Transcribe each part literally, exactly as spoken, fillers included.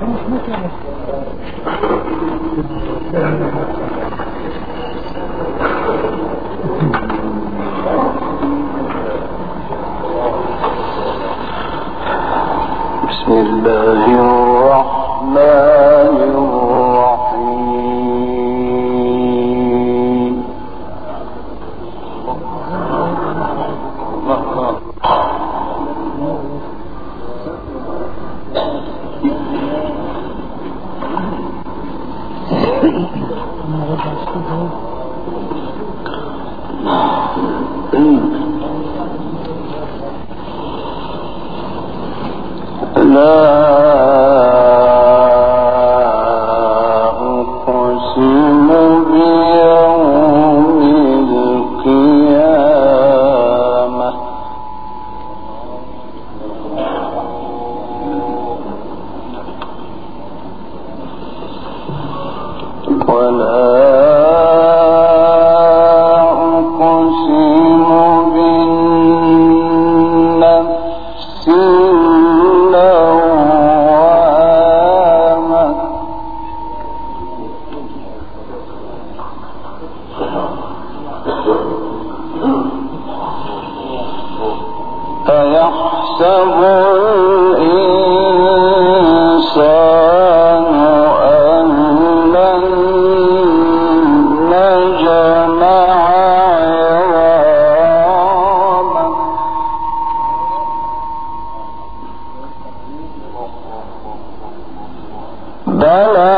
بسم الله الرحمن الرحيم. أيحسب الإنسان أن لن نجمع عظامه بلى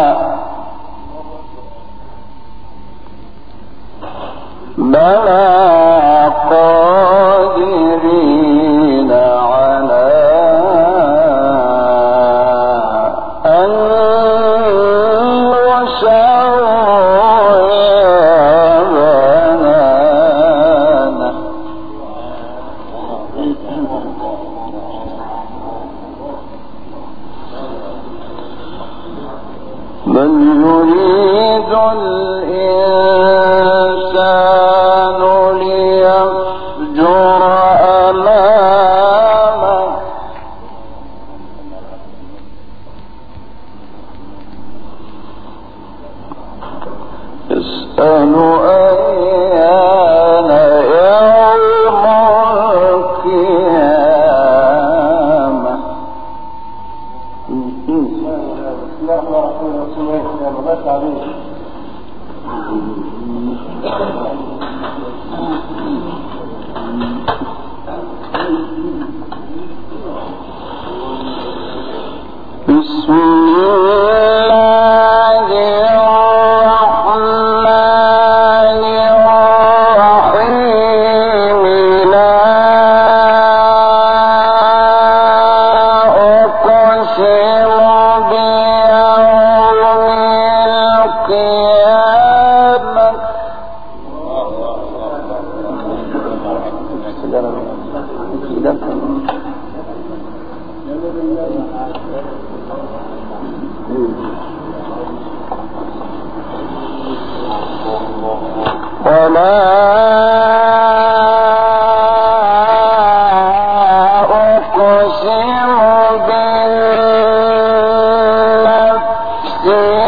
بلى قادرين على أن نسوي بنانه بل يريد الإنسان ليفجر أمامه يسأل أيان يوم القيامة. بسم الله الرحمن الرحيم. لا أقسم بيوم القيامة. ولا أقسم بالنفس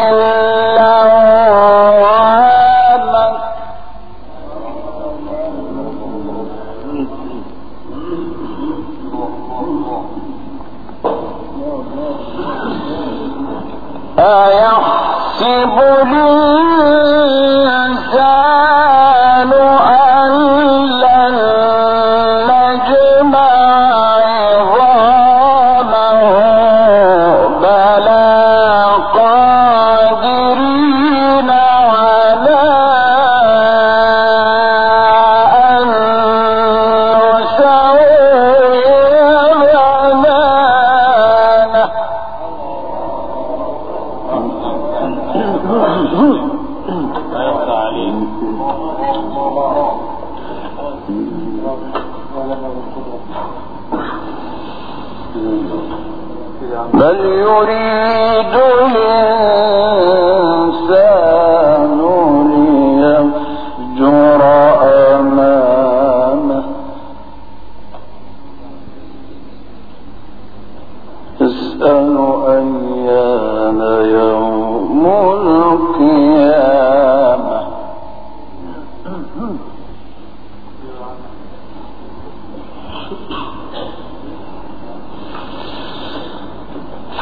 اللوامة. أيحسب الإنسان أن لن نجمع عظامه بلى قادرين على أن نسوي بنانه. بل يريد الإنسان ليفجر أمامه يسأل أيان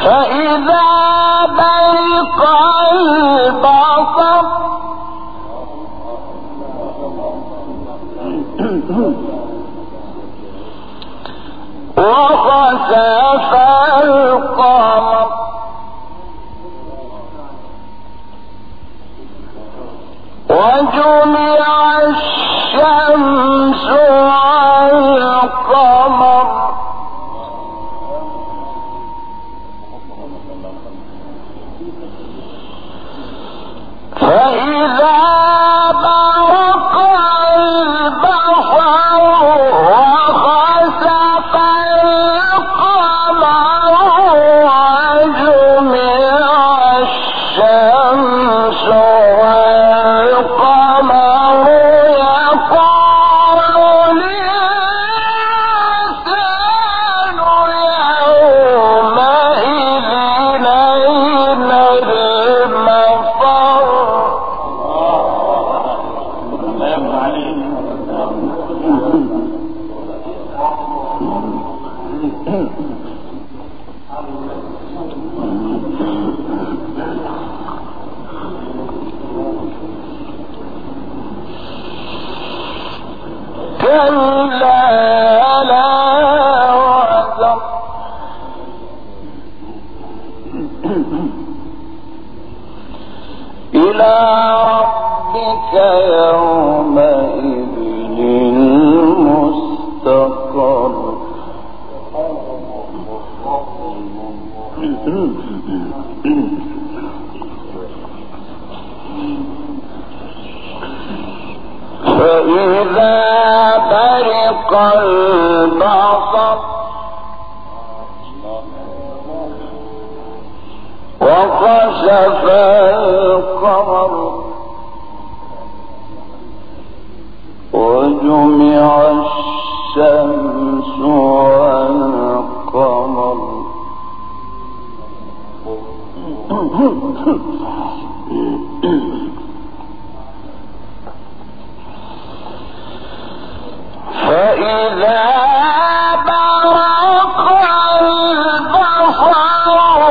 فإذا برق البصر وخسف القمر وجمع الشمس والقمر فإذا برق البصر وخسف القمر وجمع الشمس والقمر يقول الإنسان يومئذ أين المفر كلا لا وزر إلى ربك يومئذ المستقر فإذا برق البصر وخسف القمر وجمع الشمس والقمر فإذا برق البصر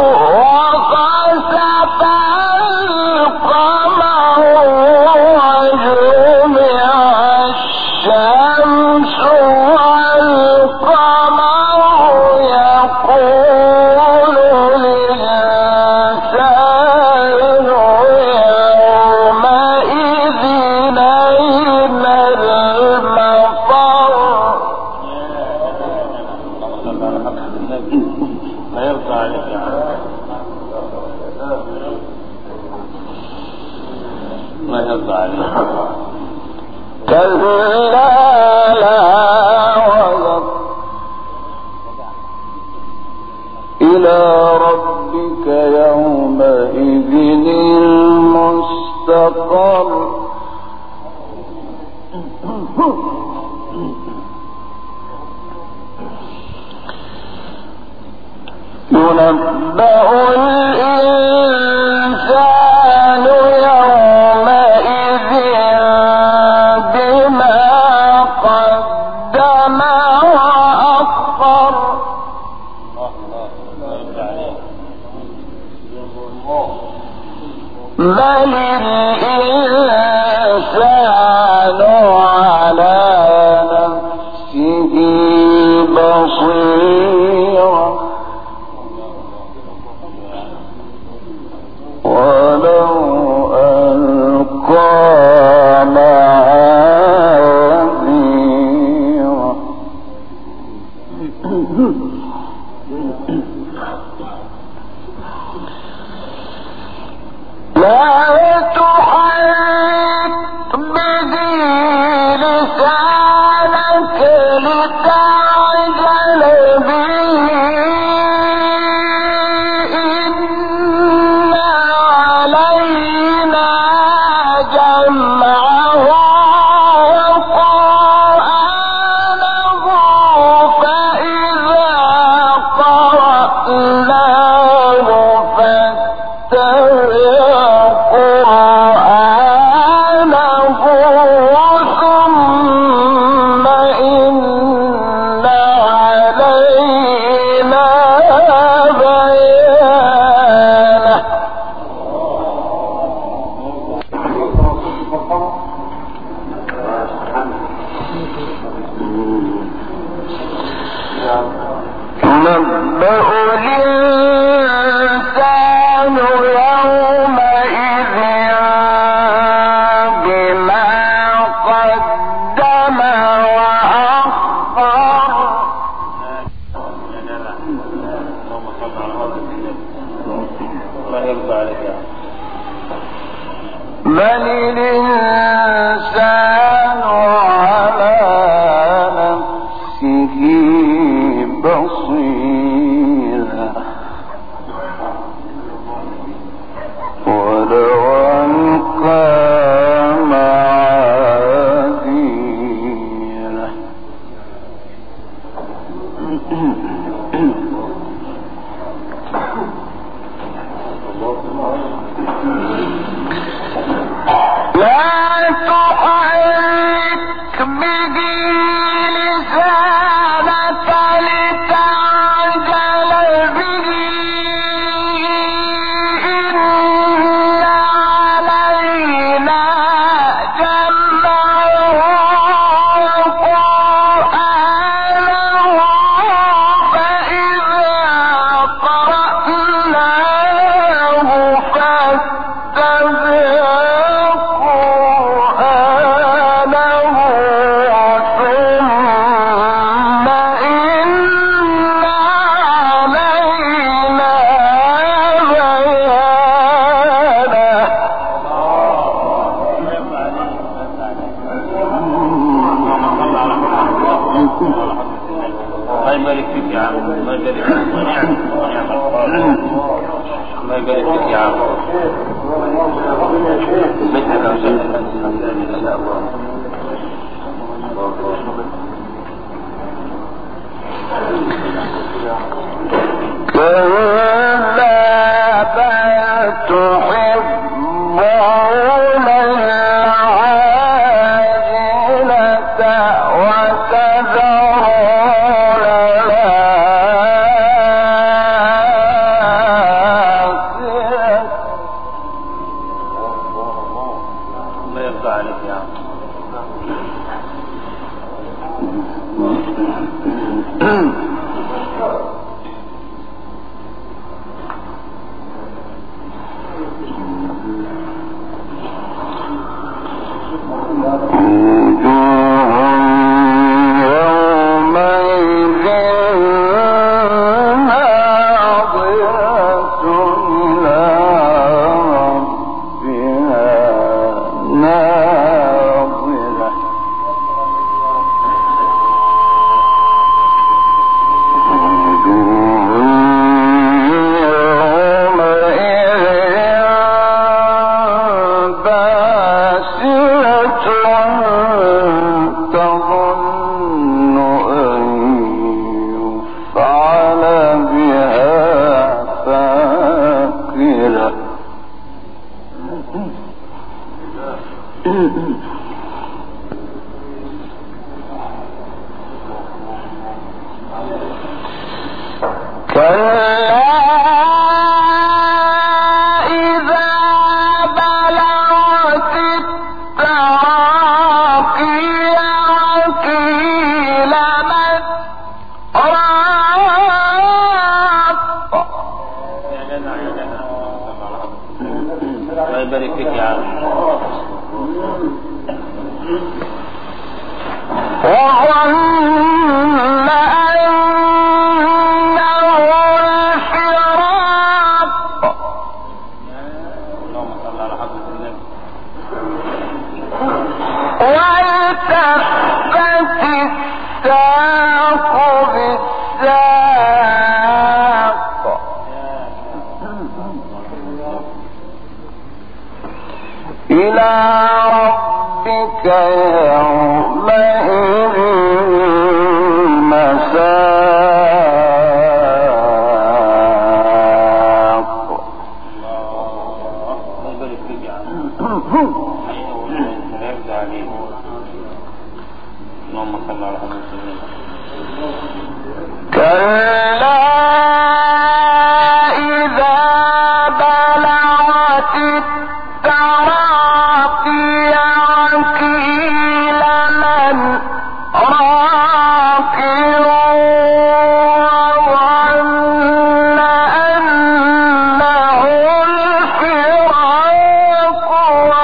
وخسف القمر وجمع الشمس والقمر يقول الإنسان يومئذ أين المفر لا يرضى عليك يا عم ما يرضى عليك كلا لا وزر إلى ربك يومئذ المستقر ينبأ الإنسان يومئذ بما قدم وأخر بل الإنسان على نفسه بصيرة ولو ألقى معاذيره لا تحرك به لسانك لتعجل به إن علينا جمعه وقرآنه فإذا قرأناه فاتبع يرضى عليك يا عم. بل الإنسان على نفسه بصيرة ولو ألقى معاذيره لا تحرك به لسانك لتعجل به إن علينا جمعه وقرآنه فإذا قرأناه فاتبع الله يبارك فيك يا عم. الله يبارك فيك ونعم ونعم القرآن. الله يبارك فيك يا عم. مثل إن شاء الله. كلا بل تحبون العاجلة وتذرون الآخرة. الله يرضى عليك يا عم.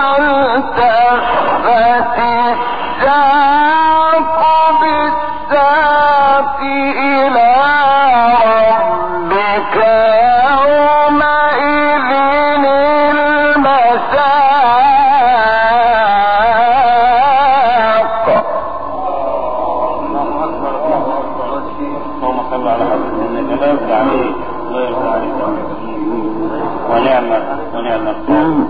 الساق بالساق ونعم ونعم القول.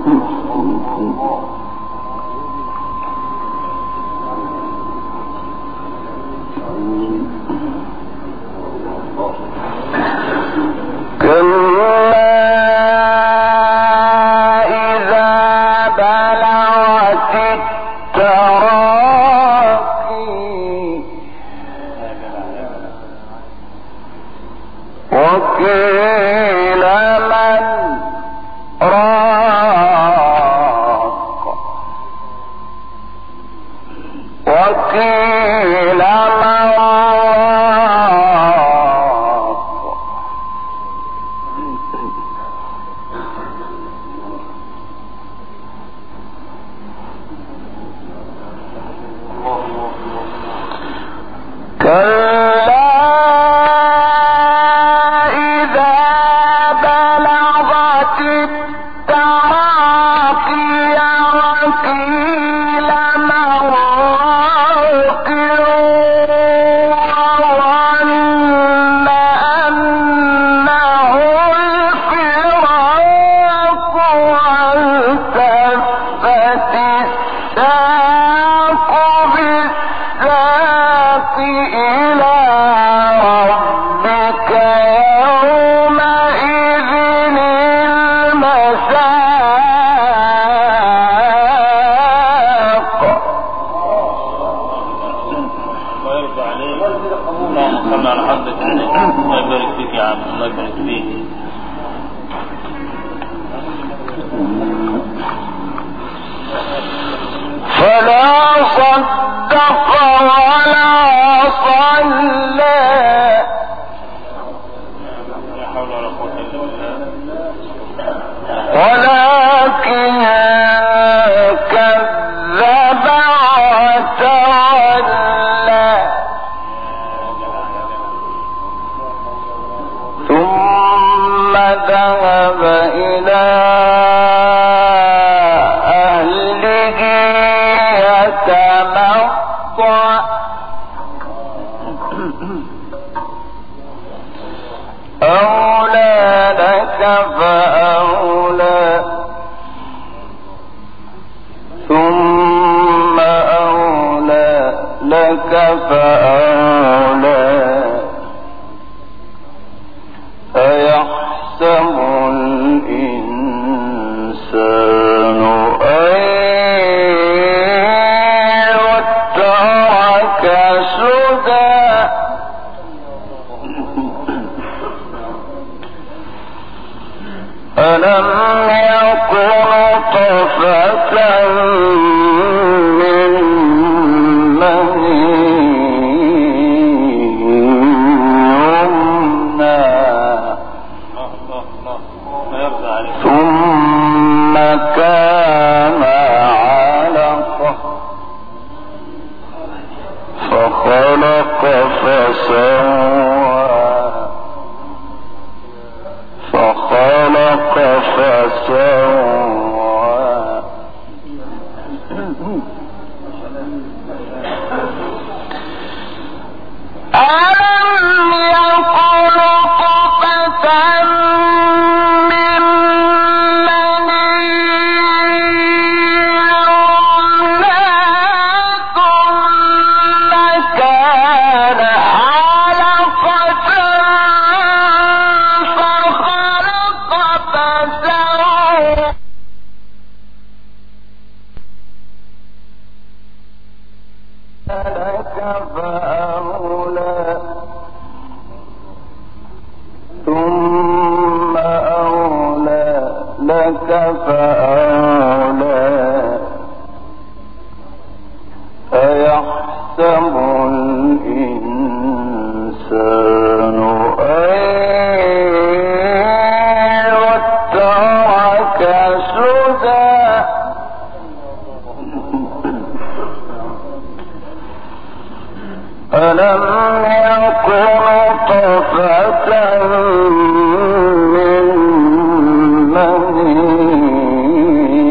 من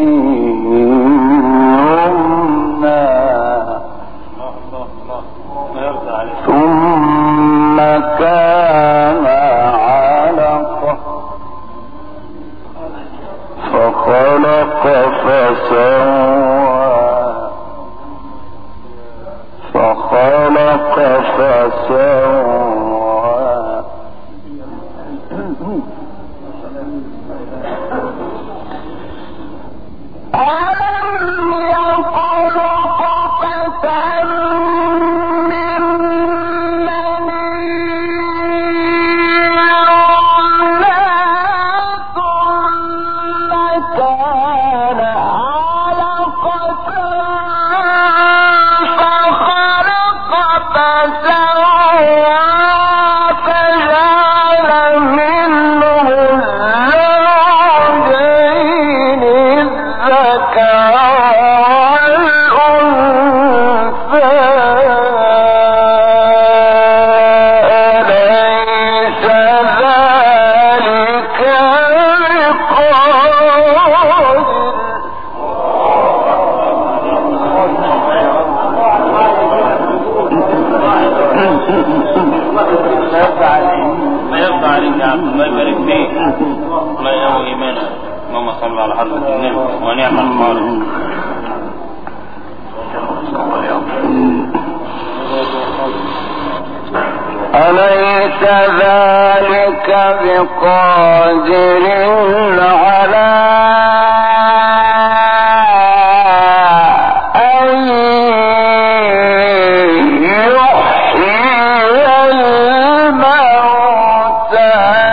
فسوى فخلق فسوى ألم يخلق فتى من مني ثم كان علقة فخلق فسوى فجعل منه الزوجين الذكر والأنثى أليس ذلك ما يبقى عليك يا عبد الله يبارك فيك الله يقوي ايمانك اللهم صل على حضرة النبي ونعم الخالق. أليس ذلك بقادر على أن يحيي الموتى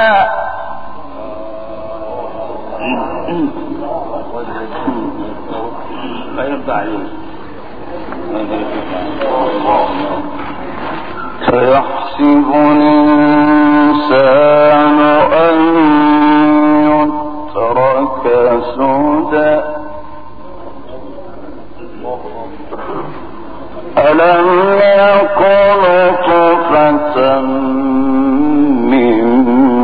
ما يبقى عليك فيحسب الإنسان أن يترك سدى ألم يكن طفة من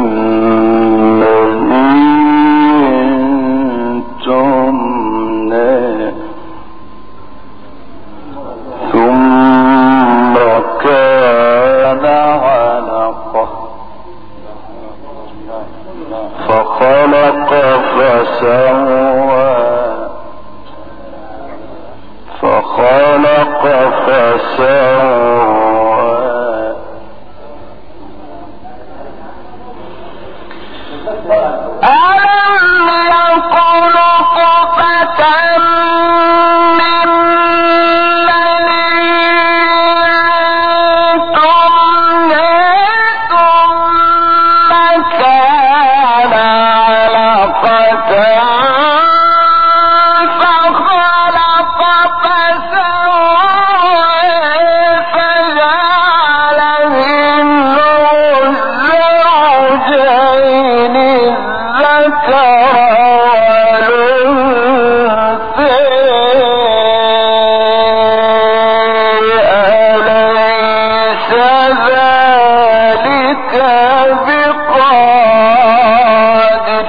مني تمنى ثم كان علقة فخلق فسوى فخلق فسوى ألم يكن طفة من مني تمنى ثم كان علقة فخلق فسوى فجعل منه الزوجين الذكر والأنثى أليس ذلك بقادر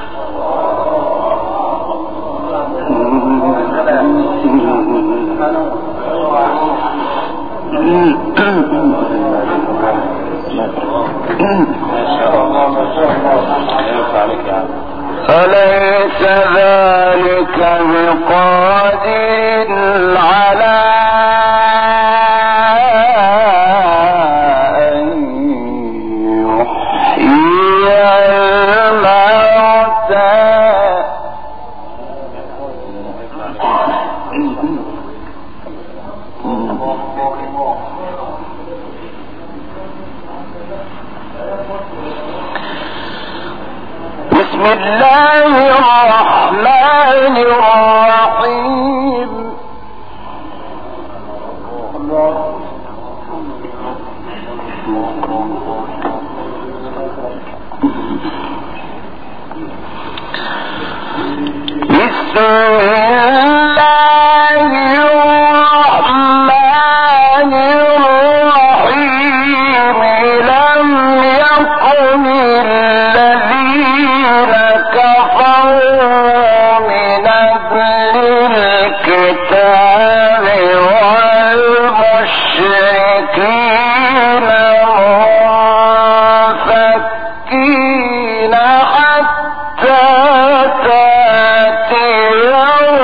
أليس ذلك بقادر على أن يحيي الموتى بسم الله الرحمن الرحيم بسم الله الرحمن الرحيم لم يكن الذين كفروا من أهل الكتاب والمشركين منفكين حتى تأتيهم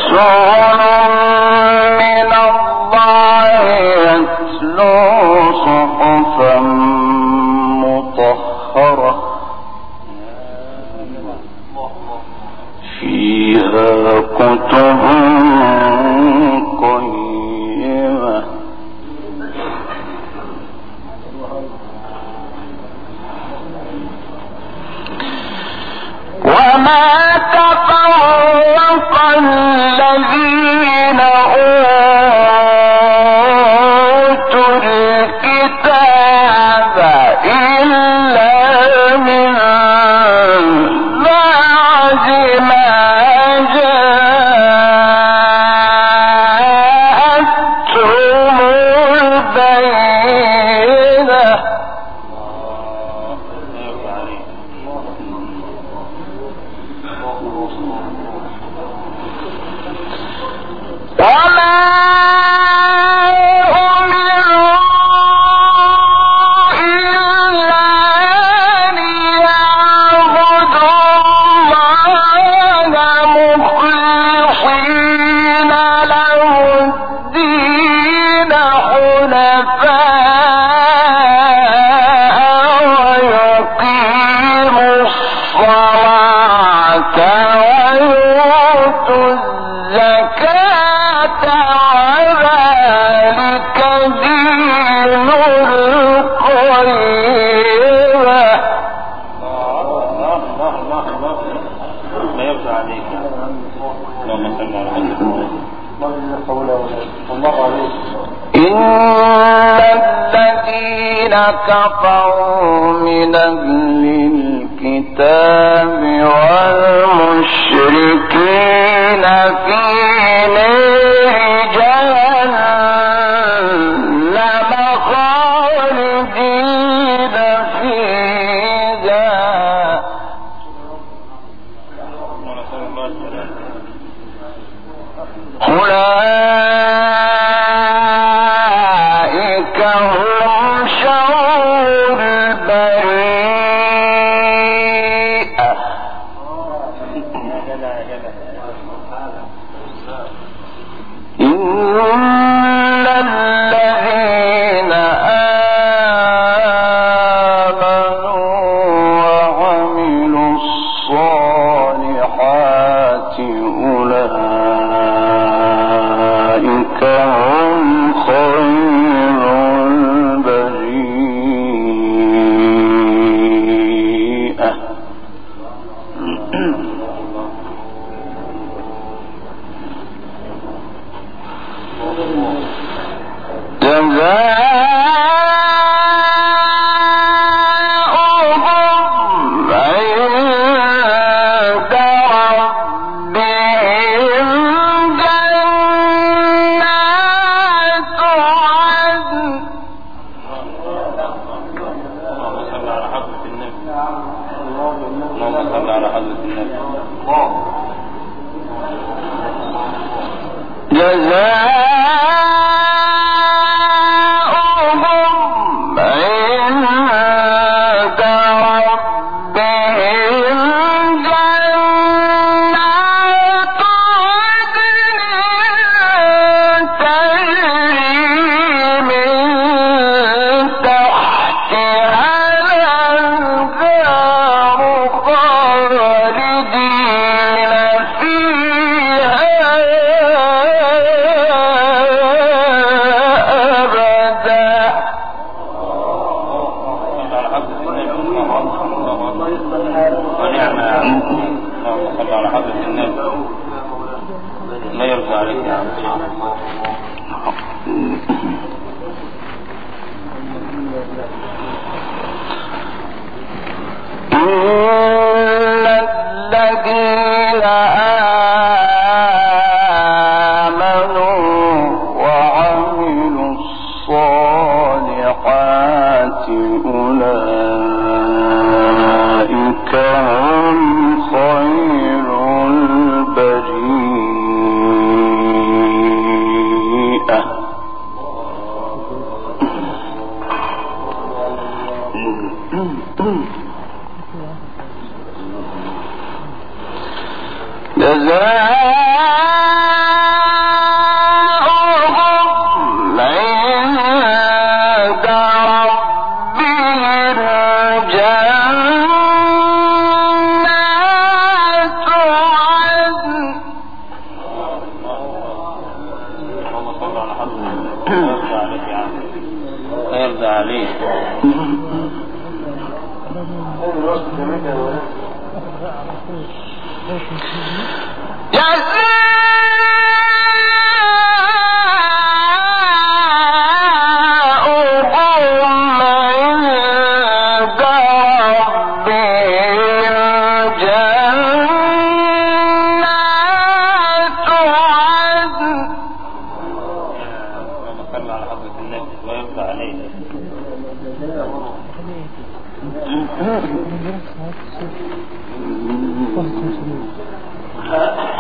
رسول من الله يتلو صحفا مطهرة فيها كتب قيمة وما تفرق الذين أوتوا الكتاب إلا من بعد ما جاءتهم البينة وما أمروا إلا ليعبدوا الله مخلصين له الدين حنفاء ويقيموا الصلاة ويؤتوا الزكاة وذلك دين القيمة. ما يرجع عليك اللهم صل على محمد. إن الذين كفروا من أهل الكتاب والمشركين في نار جهنم خالدين فيها أولئك هم شر البرية. إن الذين آمنوا وعملوا الصالحات أولئك هم خير البرية. جزاؤهم عند ربهم جنات عدن. اللهم صل على حضرة النبي. اللهم صل على حضرة النبي. جزاؤهم عند ربهم جنات عدن تجري من تحتها الأنهار خالدين فيها لا يرضى عليك يا عم. إن الذين آمنوا وعملوا الصالحات أولئك هم خير البرية. جزاء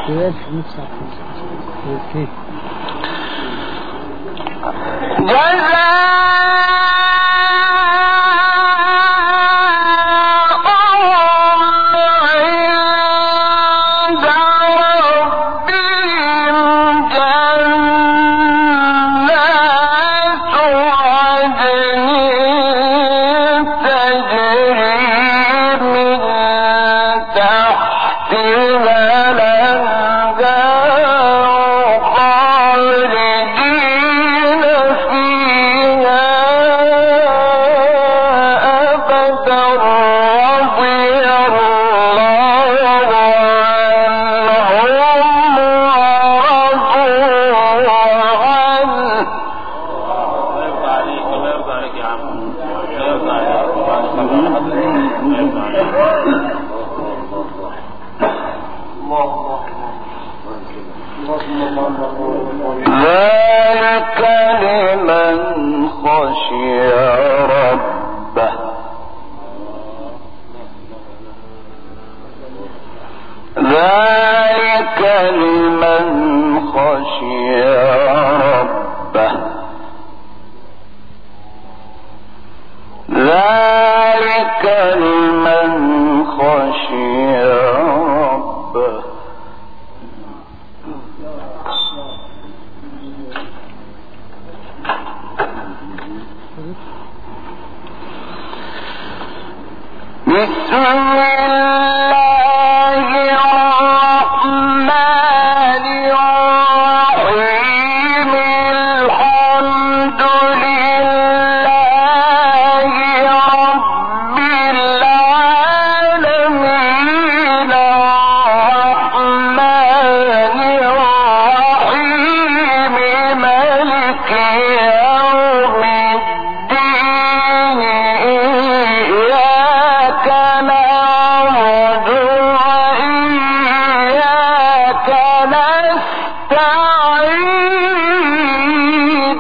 ذلك لمن خشي ربه ذلك لمن خشي ربه ذلك لمن خشي ربه بسم الله الرحمن الرحيم الحمد لله رب العالمين الرحمن الرحيم مالك يوم الدين إياك نعبد وإياك نستعين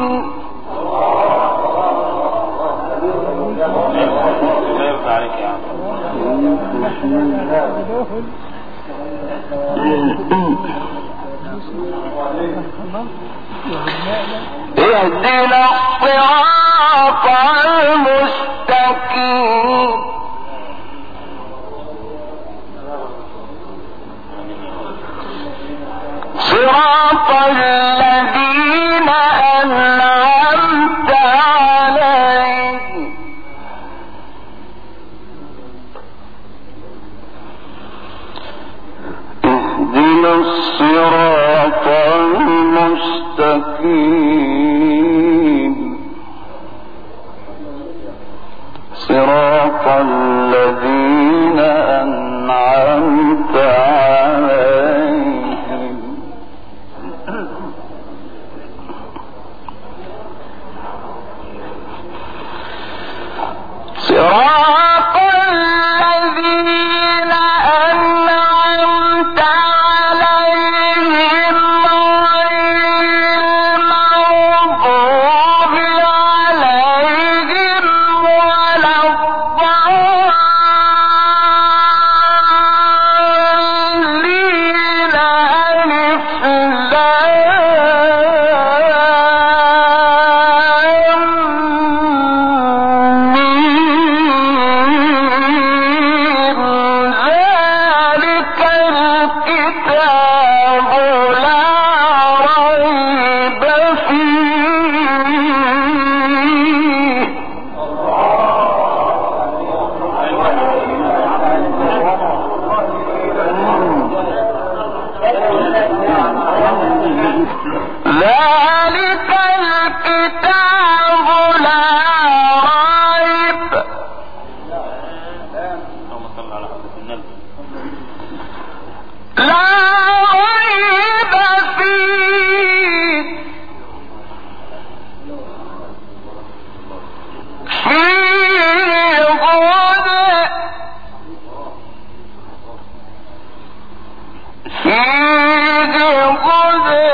اهدنا الصراط المستقيم صراط الذين أنعمت عليهم اهدنا الصراط المستقيم صراط الذين أنعمت عليهم صراط الذين أنعمت عليهم غير المغضوب عليهم ولا الضالين ألف لام ميم ذلك الكتاب لا ريب فيه ذلك الكتاب لا ريب اللهم صل على حضرة النبي لا ريب فيه فيه هدى فيه هدى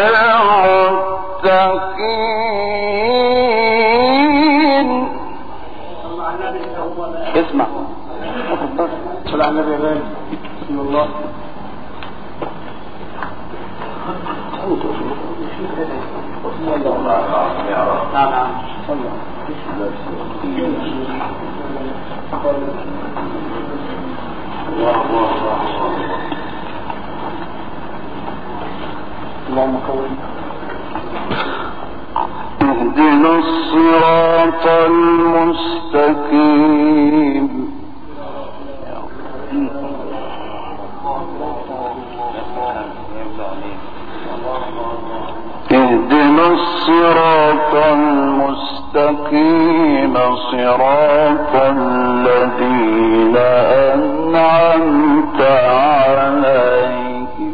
للمتقين اسمع صلى على النبي غالي بسم الله. نعم نعم اللهم قوي. اهدنا الصراط المستقيم اهدنا الصراط المستقيم صراط الذين أنعمت عليهم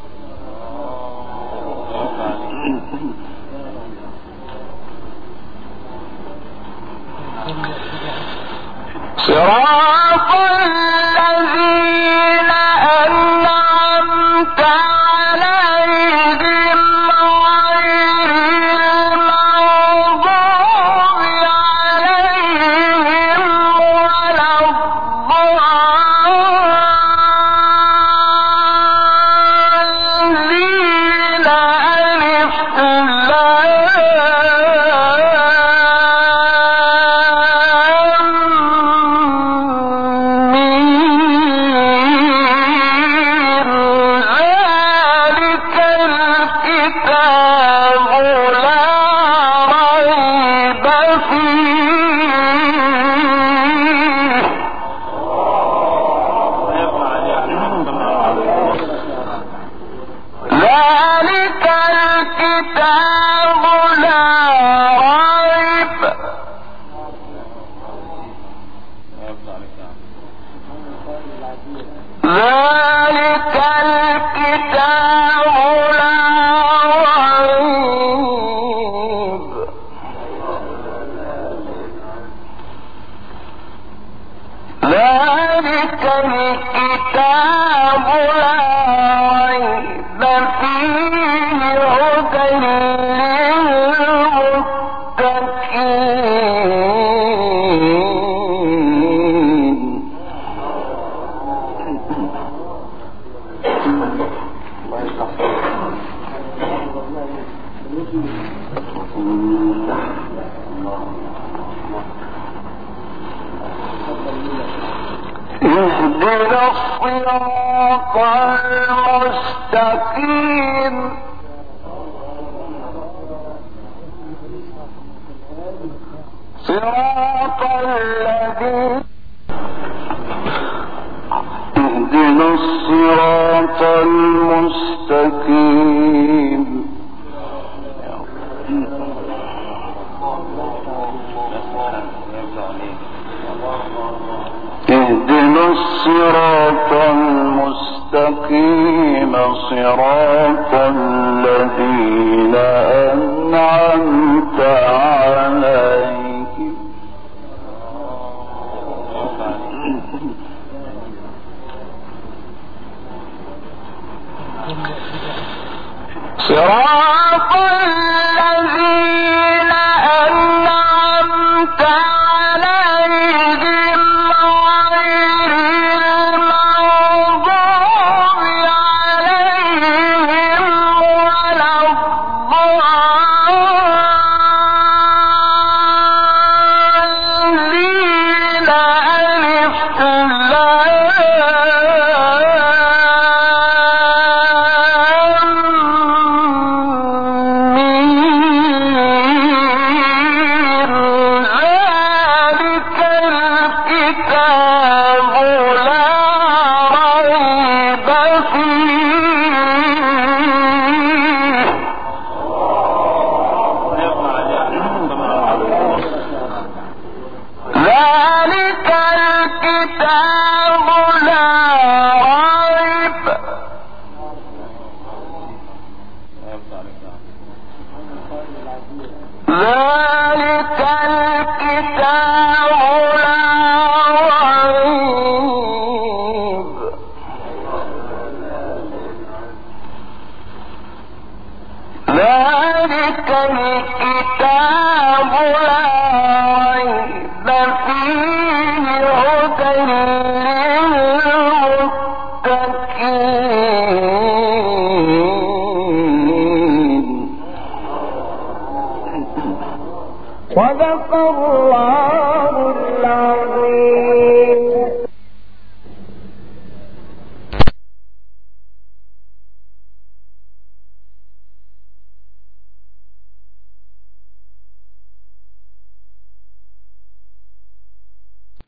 صراط الذين أنعمت عليهم غير المغضوب عليهم ولا الضالين. ألف ذلك الكتاب لا ريب ذلك الكتاب لا ريب ذلك الكتاب لا ريب فيه هدى للمتقين. اهدنا الصراط المستقيم صراط الذين اهدنا الصراط المستقيم اهدنا الصراط المستقيم صراط الذين أنعمت عليهم صراط الذين أنعمت عليهم غير المغضوب عليهم ولا الضالين. ألف ذلك الكتاب لا ريب ذلك الكتاب لا ريب ذلك الكتاب لا ريب فيه صدق الله